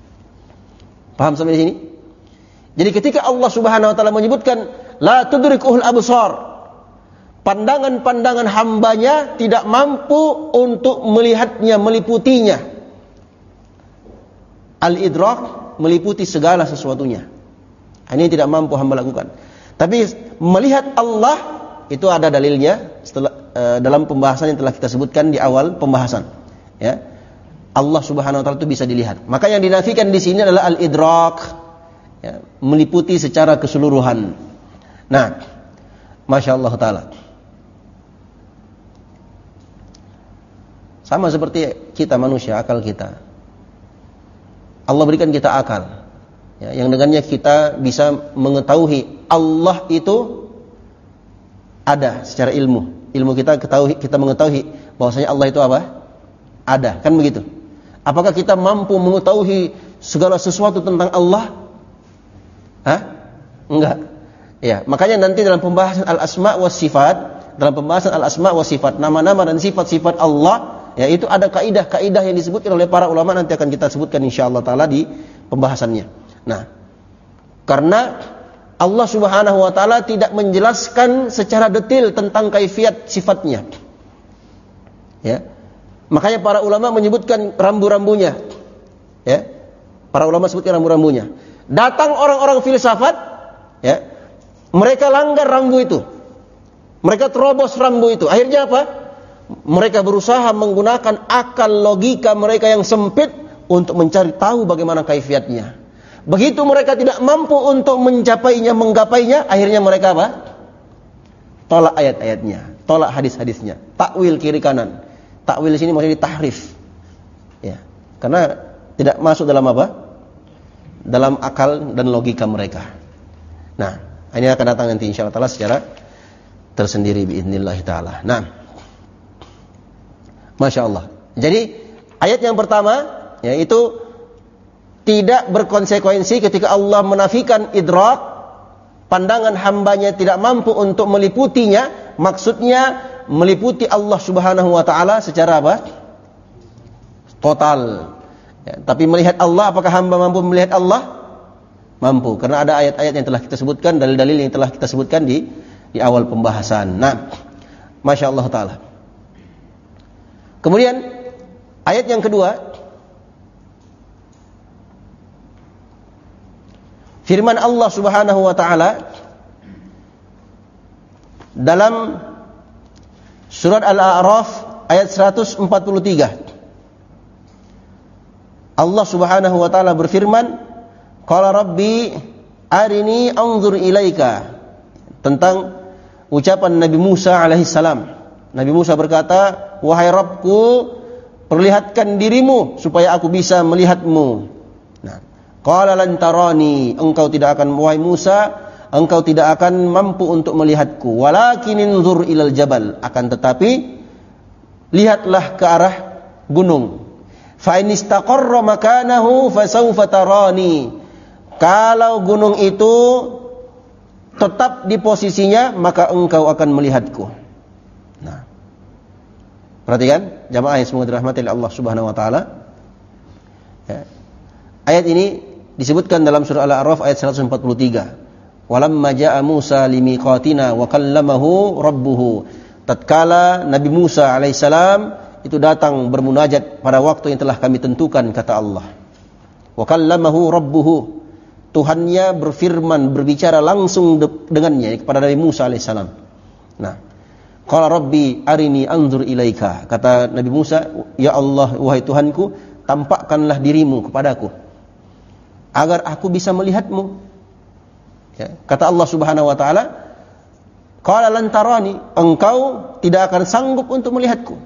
Paham sampai di sini? Jadi ketika Allah Subhanahu wa taala menyebutkan la tudrikuhul absar, pandangan-pandangan hambanya tidak mampu untuk melihatnya, meliputinya. Al-idrak meliputi segala sesuatunya. Ini tidak mampu hamba lakukan. Tapi melihat Allah itu ada dalilnya setelah dalam pembahasan yang telah kita sebutkan di awal pembahasan, ya. Allah Subhanahu wa taala itu bisa dilihat. Maka yang dinafikan di sini adalah al-idrak, ya, meliputi secara keseluruhan. Nah, masyaallah taala. Sama seperti kita manusia, akal kita. Allah berikan kita akal, Ya, yang dengannya kita bisa mengetahui Allah itu ada secara ilmu. Ilmu kita mengetahui bahwasanya Allah itu apa? Ada, kan begitu? Apakah kita mampu mengetahui segala sesuatu tentang Allah? Hah? Enggak. Ya, makanya nanti dalam pembahasan al-asma wa sifat, nama-nama dan sifat-sifat Allah, ya itu ada kaidah-kaidah yang disebutkan oleh para ulama, nanti akan kita sebutkan insyaallah taala di pembahasannya. Nah, karena Allah Subhanahu wa taala tidak menjelaskan secara detail tentang kaifiat sifatnya. Ya. Makanya para ulama menyebutkan rambu-rambunya. Ya. Para ulama sebutkan rambu-rambunya. Datang orang-orang filsafat, ya. Mereka langgar rambu itu. Mereka terobos rambu itu. Akhirnya apa? Mereka berusaha menggunakan akal logika mereka yang sempit untuk mencari tahu bagaimana kaifiatnya. Begitu mereka tidak mampu untuk menggapainya, akhirnya mereka apa? Tolak ayat-ayatnya, tolak hadis-hadisnya, takwil kiri kanan. Takwil di sini maksudnya tahrif. Ya. Karena tidak masuk dalam apa? Dalam akal dan logika mereka. Nah, ini akan datang nanti insyaallah taala secara tersendiri biidznillah taala. Nah, Masya Allah. Jadi ayat yang pertama yaitu tidak berkonsekuensi ketika Allah menafikan idrak, pandangan hambanya tidak mampu untuk meliputinya, maksudnya meliputi Allah Subhanahu wa taala secara apa? Total. Ya, tapi melihat Allah, apakah hamba mampu melihat Allah? Mampu, karena ada ayat-ayat yang telah kita sebutkan, dalil-dalil yang telah kita sebutkan di awal pembahasan. Nah, Masya Allah taala. Kemudian ayat yang kedua, firman Allah Subhanahu wa taala dalam surat Al-A'raf ayat 143. Allah Subhanahu wa taala berfirman, qala rabbi arini anzur ilaika, tentang ucapan Nabi Musa alaihissalam. Nabi Musa berkata, wahai Rabbku, perlihatkan dirimu supaya aku bisa melihatmu. Nah, qala lan tarani, engkau tidak akan, wahai Musa, engkau tidak akan mampu untuk melihatku. Walakin inzur ilal jabal, akan tetapi lihatlah ke arah gunung. Fa in istaqarra makanahu fasawfa tarani. Kalau gunung itu tetap di posisinya, maka engkau akan melihatku. Nah, perhatikan jamaah yang semoga dirahmati oleh Allah Subhanahu wa taala. Ya. Ayat ini disebutkan dalam surah Al-A'raf ayat 143. Walamma jaa Musa limiqatina wa kallamahu rabbuhu. Tatkala Nabi Musa alaihissalam itu datang bermunajat pada waktu yang telah kami tentukan, kata Allah. Wa kallamahu rabbuhu. Tuhannya berfirman, berbicara langsung dengannya kepada Nabi Musa alaihissalam. Nah, qala rabbi arini anzur ilaika. Kata Nabi Musa, ya Allah, wahai Tuhanku, tampakkanlah dirimu kepadaku agar aku bisa melihatmu. Ya, kata Allah Subhanahu wa taala, qala lan tarani, engkau tidak akan sanggup untuk melihatku.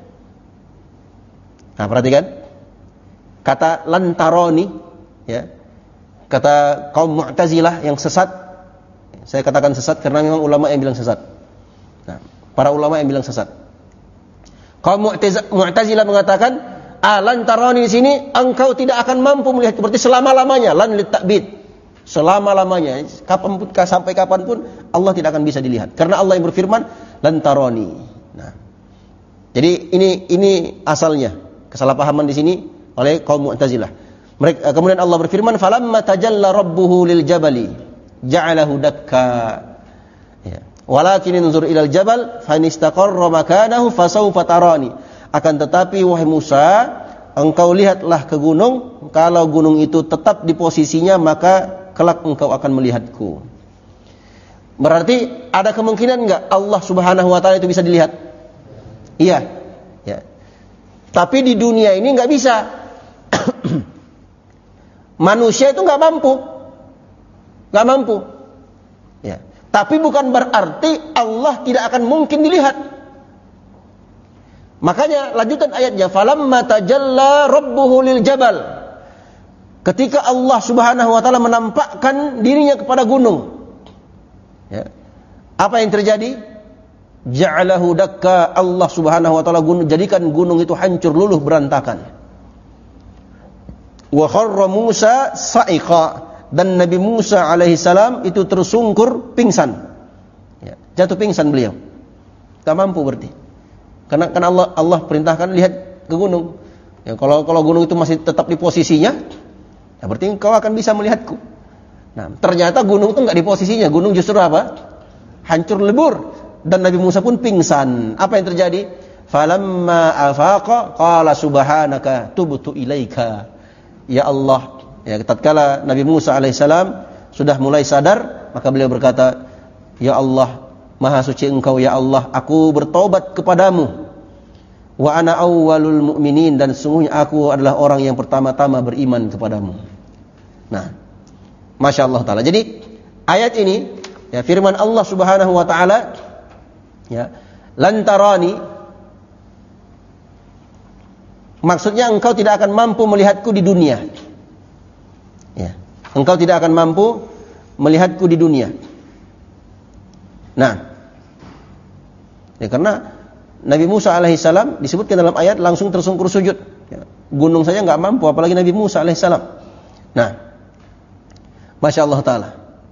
Nah, perhatikan. Kata lan tarani, ya. Kata kaum Mu'tazilah yang sesat. Saya katakan sesat karena memang ulama yang bilang sesat. Nah, para ulama yang bilang sesat. Kaum Mu'tazilah mengatakan, lan tarani di sini engkau tidak akan mampu melihat, berarti selama-lamanya, lan litakbid. Selama-lamanya, kapanpun, sampai kapanpun Allah tidak akan bisa dilihat. Karena Allah yang berfirman, lan tarani. Nah, jadi ini asalnya kesalahpahaman di sini oleh kaum Mu'tazilah. Mereka, kemudian Allah berfirman, falamma tajalla rabbuhu lil jabali ja'alahu dakka. Ya. Walakin inzur ilal jabal fa in istaqarra makanahu fasawfa tarani. Akan tetapi wahai Musa, engkau lihatlah ke gunung, kalau gunung itu tetap di posisinya, maka kelak engkau akan melihatku. Berarti ada kemungkinan enggak Allah Subhanahu wa taala itu bisa dilihat? Iya. Ya. Tapi di dunia ini enggak bisa. Manusia itu enggak mampu. Enggak mampu. Ya. Tapi bukan berarti Allah tidak akan mungkin dilihat. Makanya lanjutan ayatnya, falamma tajalla rabbuhu lil jabal. ketika Allah Subhanahu wa taala menampakkan dirinya kepada gunung. Ya. Apa yang terjadi? Ja'alahu dakka, Allah Subhanahu wa taala jadikan gunung itu hancur luluh berantakan. Wa kharra Musa sa'iqa, dan Nabi Musa alaihi salam itu tersungkur pingsan. Ya, jatuh pingsan beliau. Tak mampu berarti. Karena Allah perintahkan lihat ke gunung. Ya, kalau gunung itu masih tetap di posisinya, ya berarti engkau akan bisa melihatku. Nah, ternyata gunung itu enggak di posisinya. Gunung justru apa? Hancur lebur. Dan Nabi Musa pun pingsan. Apa yang terjadi? Falamma afaqa qala subhanaka tubtu ilaika. Ya Allah, ya tatkala Nabi Musa alaihissalam sudah mulai sadar, maka beliau berkata, ya Allah, maha suci engkau ya Allah, aku bertobat kepadamu. Wa ana awwalul mu'minin, dan sesungguhnya aku adalah orang yang pertama-tama beriman kepadamu. Nah, Masya Allah Ta'ala. Jadi ayat ini, ya, firman Allah Subhanahu Wa Ta'ala, ya, lantarani, maksudnya engkau tidak akan mampu melihatku di dunia. Ya, engkau tidak akan mampu melihatku di dunia. Nah, ya, karena Nabi Musa alaihissalam disebutkan dalam ayat langsung tersungkur sujud. Ya, gunung saja nggak mampu, apalagi Nabi Musa alaihissalam. Nah, Masya Allah Ta'ala.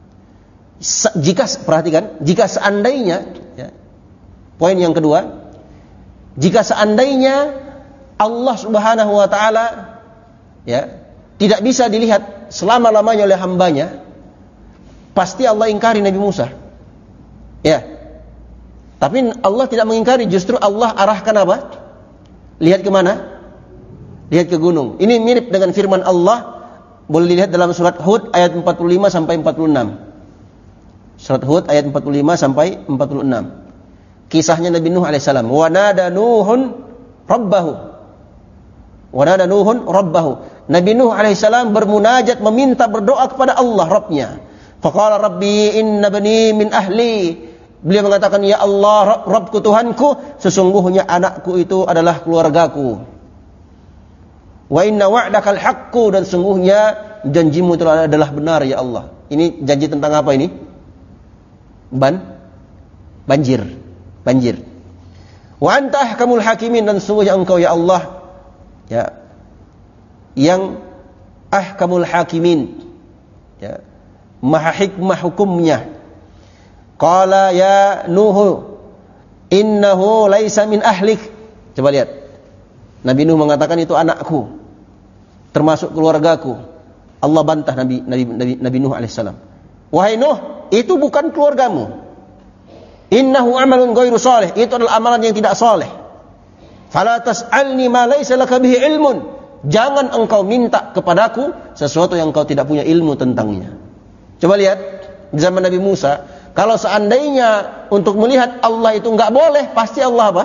Perhatikan, jika seandainya, ya, poin yang kedua, jika seandainya Allah Subhanahu Wa Ta'ala, ya, tidak bisa dilihat selama-lamanya oleh hambanya, pasti Allah ingkari Nabi Musa. Ya. Tapi Allah tidak mengingkari, justru Allah arahkan apa? Lihat ke mana? Lihat ke gunung. Ini mirip dengan firman Allah, boleh dilihat dalam surat Hud ayat 45 sampai 46. Surat Hud ayat 45 sampai 46. Kisahnya Nabi Nuh alaihissalam. Wa nada Nuhun rabbahu. Wa nada Nuhun rabbahu. Nabi Nuh alaihissalam bermunajat, meminta, berdoa kepada Allah Rabbnya. Faqala rabbi inna bani min ahli. Beliau mengatakan, ya Allah, Rabbku, Tuhanku, sesungguhnya anakku itu adalah keluargaku. Wa inna wa'dakal haqqu, dan sesungguhnya janjimu itu adalah benar ya Allah. Ini janji tentang apa ini? Banjir. Wa anta ahkamul hakimin, dan sesungguhnya engkau ya Allah, ya, yang ahkamul hakimin, ya, maha hikmah hukumnya. Qala ya Nuh innahu laisa min ahlik. Coba lihat. Nabi Nuh mengatakan itu anakku, termasuk keluargaku. Allah bantah Nabi Nuh alaihissalam. Wahai Nuh, itu bukan keluargamu. Innahu amalun ghairu salih. Itu adalah amalan yang tidak saleh. Fala tas'alni ma laisa laka bihi ilmun. Jangan engkau minta kepadaku sesuatu yang engkau tidak punya ilmu tentangnya. Coba lihat di zaman Nabi Musa. Kalau seandainya untuk melihat Allah itu enggak boleh, pasti Allah apa?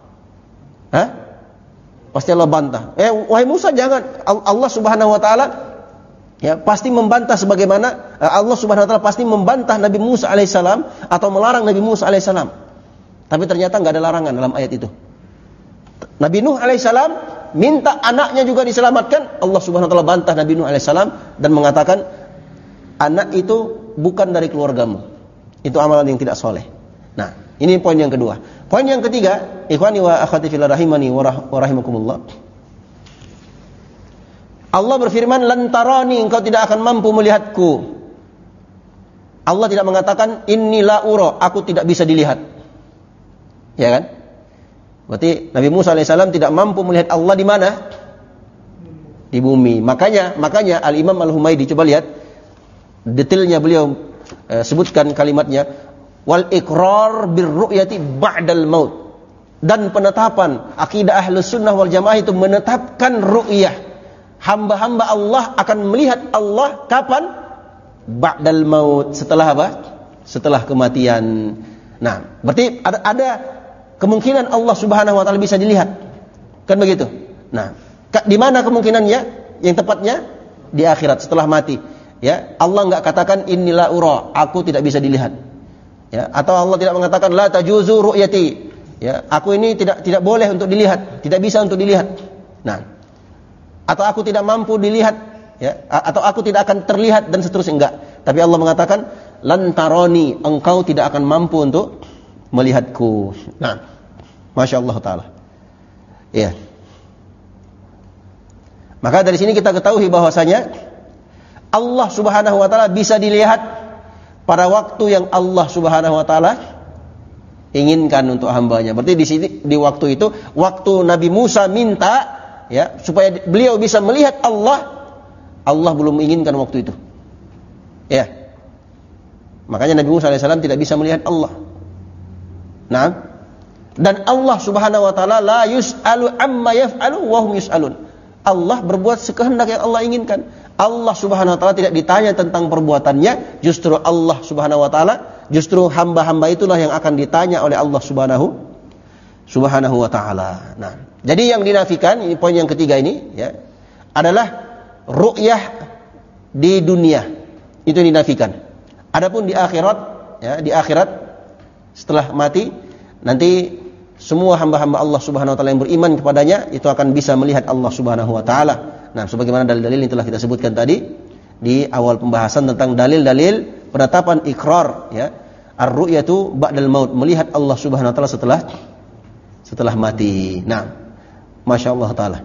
Pasti Allah bantah. Wahai Musa, jangan. Allah Subhanahu Wa Taala, ya, pasti membantah, sebagaimana Allah Subhanahu Wa Taala pasti membantah Nabi Musa alaihissalam atau melarang Nabi Musa alaihissalam. Tapi ternyata enggak ada larangan dalam ayat itu. Nabi Nuh alaihissalam minta anaknya juga diselamatkan. Allah Subhanahu Wa Taala bantah Nabi Nuh alaihissalam dan mengatakan, anak itu bukan dari keluargamu. Itu amalan yang tidak soleh. Nah, ini poin yang kedua. Poin yang ketiga, ikhwani wa akhwati fillah rahimani wa rahimakumullah. Allah berfirman, lan tarani, engkau tidak akan mampu melihatku. Allah tidak mengatakan inni la ura, aku tidak bisa dilihat. Ya kan? Berarti Nabi Musa alaihissalam tidak mampu melihat Allah di mana? Di bumi. Makanya Al-Imam Al-Humaydi, coba lihat detailnya, beliau sebutkan kalimatnya, wal iqrar birru'yati ba'dal maut, dan penetapan akidah Ahlus Sunnah wal Jamaah itu menetapkan ru'yah, hamba-hamba Allah akan melihat Allah kapan? Ba'dal maut, setelah apa? Setelah kematian. Nah, berarti ada kemungkinan Allah Subhanahu Wa Taala bisa dilihat, kan begitu? Nah, di mana kemungkinannya? Yang tepatnya di akhirat, setelah mati. Ya, Allah enggak katakan innila ura, aku tidak bisa dilihat. Ya, atau Allah tidak mengatakan la tajuzu ru'yati. Ya, aku ini tidak boleh untuk dilihat, tidak bisa untuk dilihat. Nah, atau aku tidak mampu dilihat ya, atau aku tidak akan terlihat dan seterusnya, enggak. Tapi Allah mengatakan lan tarani, engkau tidak akan mampu untuk melihatku. Nah, Masya Allah Ta'ala. Ya. Maka dari sini kita ketahui bahwasanya Allah Subhanahu wa Ta'ala bisa dilihat pada waktu yang Allah Subhanahu wa Ta'ala inginkan untuk hambanya. Berarti di sini, di waktu itu, waktu Nabi Musa minta, ya, supaya beliau bisa melihat Allah, Allah belum menginginkan waktu itu. Ya. Makanya Nabi Musa alaihissalam tidak bisa melihat Allah. Nah, dan Allah Subhanahu wa Ta'ala la yus'alu amma yaf'alu wa hum yus'alun. Allah berbuat sekehendak yang Allah inginkan. Allah Subhanahu wa Ta'ala tidak ditanya tentang perbuatannya, justru Allah Subhanahu wa Ta'ala, justru hamba-hamba itulah yang akan ditanya oleh Allah Subhanahu wa Ta'ala. Nah, jadi yang dinafikan, ini poin yang ketiga ini, ya, adalah ru'yah di dunia. Itu yang dinafikan. Adapun di akhirat, ya, di akhirat setelah mati nanti semua hamba-hamba Allah Subhanahu wa Ta'ala yang beriman kepadanya itu akan bisa melihat Allah Subhanahu wa Ta'ala. Nah, sebagaimana dalil-dalil yang telah kita sebutkan tadi di awal pembahasan tentang dalil-dalil penetapan ikrar, ya, ar-ru'yatu ba'dal maut, melihat Allah Subhanahu wa Ta'ala setelah mati. Nah, Masya Allah Ta'ala.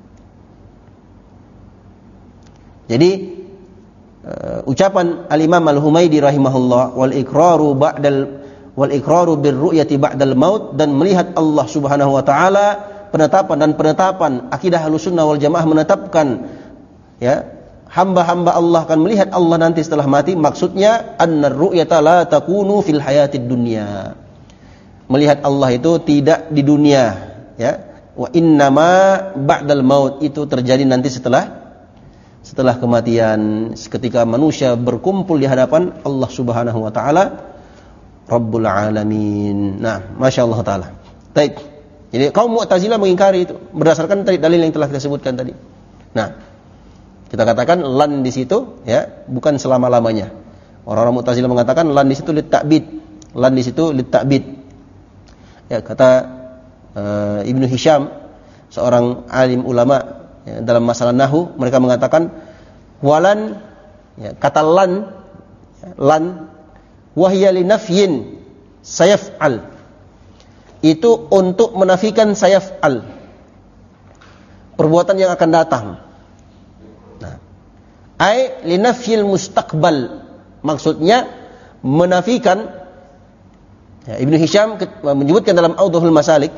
Jadi ucapan Al-Imam Al-Humaydi rahimahullah, wal iqraru bir-ru'yati ba'dal maut, dan melihat Allah Subhanahu wa Ta'ala, penetapan akidah Ahlussunnah wal Jamaah menetapkan, ya, hamba-hamba Allah akan melihat Allah nanti setelah mati. Maksudnya annar ru'yata la takunu fil hayatid dunya. Melihat Allah itu tidak di dunia, ya. Wa innama ba'dal maut, itu terjadi nanti setelah kematian, ketika manusia berkumpul di hadapan Allah Subhanahu wa Ta'ala Rabbul Alamin. Nah, Masya Allah Ta'ala. Baik. Jadi kaum Mu'tazilah mengingkari itu berdasarkan dalil yang telah kita sebutkan tadi. Nah, kita katakan lan di situ, ya, bukan selama-lamanya. Orang-orang Mu'tazilah mengatakan lan di situ lit-ta'bid. Lan di situ lit-ta'bid. Ya, kata Ibnu Hisham, seorang alim ulama, ya, dalam masalah nahwu, mereka mengatakan walan, ya, kata lan, ya, lan wahya li nafyin sayaf'al, itu untuk menafikan sayaf'al, perbuatan yang akan datang. Nah, ai li nafyil mustaqbal, maksudnya menafikan, ya, Ibnu Hisham menyebutkan dalam Audhul Masalik,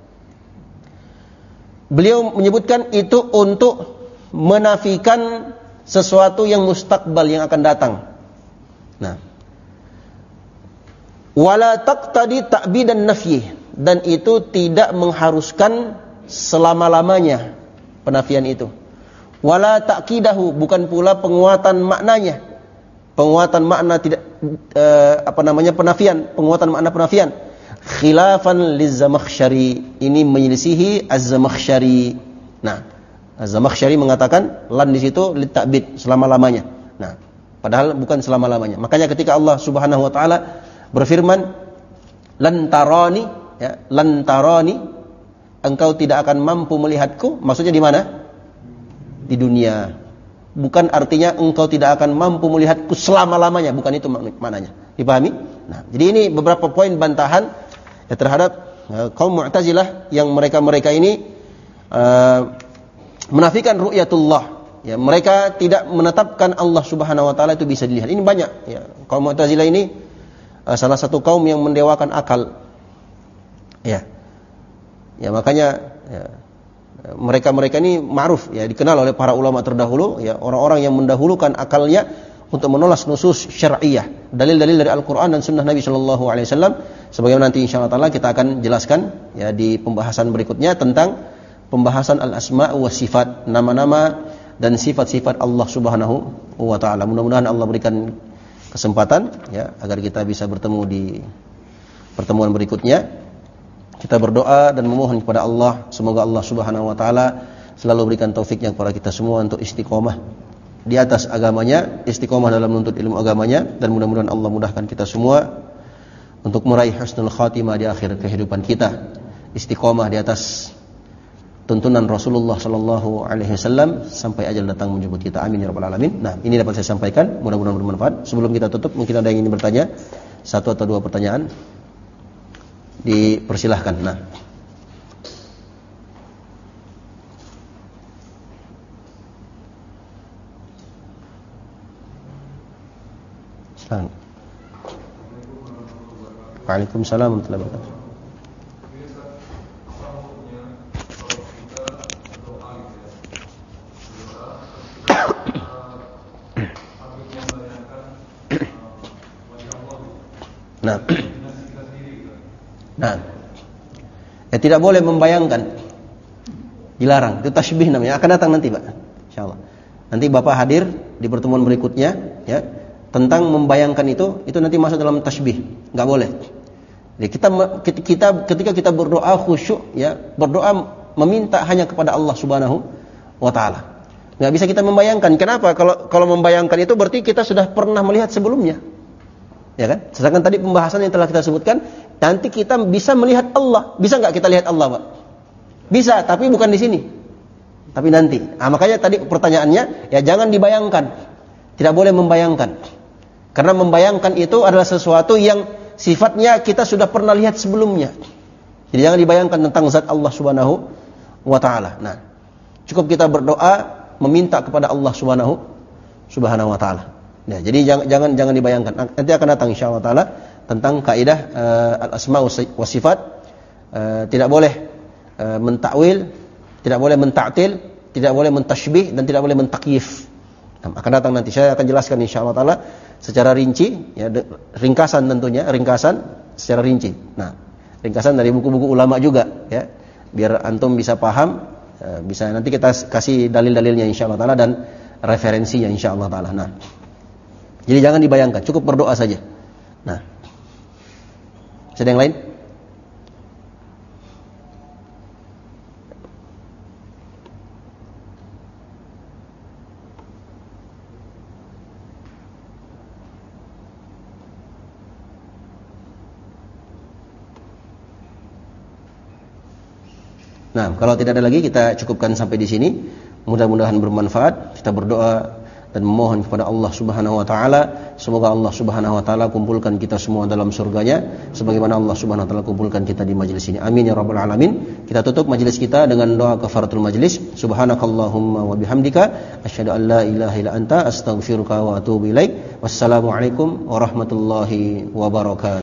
beliau menyebutkan itu untuk menafikan sesuatu yang mustaqbal, yang akan datang. Nah, wala taqtadi ta'bidan nafyi, dan itu tidak mengharuskan selama-lamanya penafian itu. Wala ta'kidahu, bukan pula penguatan maknanya. Penguatan makna tidak penafian, penguatan makna penafian. Khilafan liz-Zamakhsyari, ini menyelisihi Az-Zamakhsyari. Nah, Az-Zamakhsyari mengatakan lan di situ lit-ta'bid, selama-lamanya. Nah, padahal bukan selama-lamanya. Makanya ketika Allah Subhanahu wa Ta'ala berfirman lan tarani, ya, lan tarani, engkau tidak akan mampu melihatku, maksudnya di mana? Di dunia. Bukan artinya engkau tidak akan mampu melihatku selama-lamanya, bukan itu maknanya. Dipahami? Nah, jadi ini beberapa poin bantahan, ya, terhadap kaum Mu'tazilah yang mereka ini menafikan ru'yatullah. Ya, mereka tidak menetapkan Allah Subhanahu wa Ta'ala itu bisa dilihat. Ini banyak, ya. Kaum Mu'tazilah ini salah satu kaum yang mendewakan akal. Ya. Ya, makanya, ya, mereka ini ma'ruf, ya, dikenal oleh para ulama terdahulu, ya, orang-orang yang mendahulukan akalnya untuk menolak nusus syar'iyah, dalil-dalil dari Al-Qur'an dan sunnah Nabi sallallahu alaihi wasallam, sebagaimana nanti insyaallah taala kita akan jelaskan, ya, di pembahasan berikutnya tentang pembahasan al-asma' wa sifat, nama-nama dan sifat-sifat Allah Subhanahu wa Ta'ala. Mudah-mudahan Allah berikan kesempatan, ya, agar kita bisa bertemu di pertemuan berikutnya. Kita berdoa dan memohon kepada Allah, semoga Allah Subhanahu wa Ta'ala selalu berikan taufiknya kepada kita semua untuk istiqomah di atas agamanya, istiqomah dalam menuntut ilmu agamanya, dan mudah-mudahan Allah mudahkan kita semua untuk meraih husnul khatimah di akhir kehidupan kita, istiqomah di atas tuntunan Rasulullah sallallahu alaihi wasallam sampai ajal datang menjemput kita. Amin ya rabbal alamin. Nah, ini dapat saya sampaikan, mudah-mudahan bermanfaat. Sebelum kita tutup, mungkin ada yang ingin bertanya, satu atau dua pertanyaan. Dipersilahkan. Nah. Silakan. Waalaikumsalam warahmatullahi wabarakatuh. Nah, ya tidak boleh membayangkan, dilarang. Itu tasybih namanya. Akan datang nanti, Pak. Insyaallah. Nanti Bapak hadir di pertemuan berikutnya, ya. Tentang membayangkan itu nanti masuk dalam tasybih. Enggak boleh. Jadi ketika kita berdoa khusyuk, ya, berdoa meminta hanya kepada Allah Subhanahu wa taala. Enggak bisa kita membayangkan. Kenapa? Kalau membayangkan itu berarti kita sudah pernah melihat sebelumnya. Ya kan? Sedangkan tadi pembahasan yang telah kita sebutkan, nanti kita bisa melihat Allah. Bisa enggak kita lihat Allah, Pak? Bisa, tapi bukan di sini. Tapi nanti. Makanya tadi pertanyaannya, ya jangan dibayangkan. Tidak boleh membayangkan. Karena membayangkan itu adalah sesuatu yang sifatnya kita sudah pernah lihat sebelumnya. Jadi jangan dibayangkan tentang zat Allah Subhanahu wa taala. Nah, cukup kita berdoa meminta kepada Allah Subhanahu wa taala. Ya, jadi jangan dibayangkan. Nanti akan datang insyaallah taala tentang kaidah al-asma wa sifat. Tidak boleh mentakwil, tidak boleh menta'til, tidak boleh mentasybih dan tidak boleh mentakyif. Akan datang nanti saya akan jelaskan insyaallah taala secara rinci, ya, ringkasan tentunya, ringkasan secara rinci. Nah, ringkasan dari buku-buku ulama juga, ya. Biar antum bisa paham, bisa nanti kita kasih dalil-dalilnya insyaallah taala dan referensinya insyaallah taala. Nah, jadi jangan dibayangkan, cukup berdoa saja. Nah, ada yang lain? Nah, kalau tidak ada lagi kita cukupkan sampai di sini. Mudah-mudahan bermanfaat. Kita berdoa dan memohon kepada Allah Subhanahu wa taala, semoga Allah Subhanahu wa taala kumpulkan kita semua dalam surganya sebagaimana Allah Subhanahu wa taala kumpulkan kita di majelis ini. Amin ya rabbal alamin. Kita tutup majelis kita dengan doa kafaratul majlis. Subhanakallahumma wa bihamdika asyhadu an la ilaha illa anta astaghfiruka wa atubu ilaik. Wassalamualaikum warahmatullahi wabarakatuh.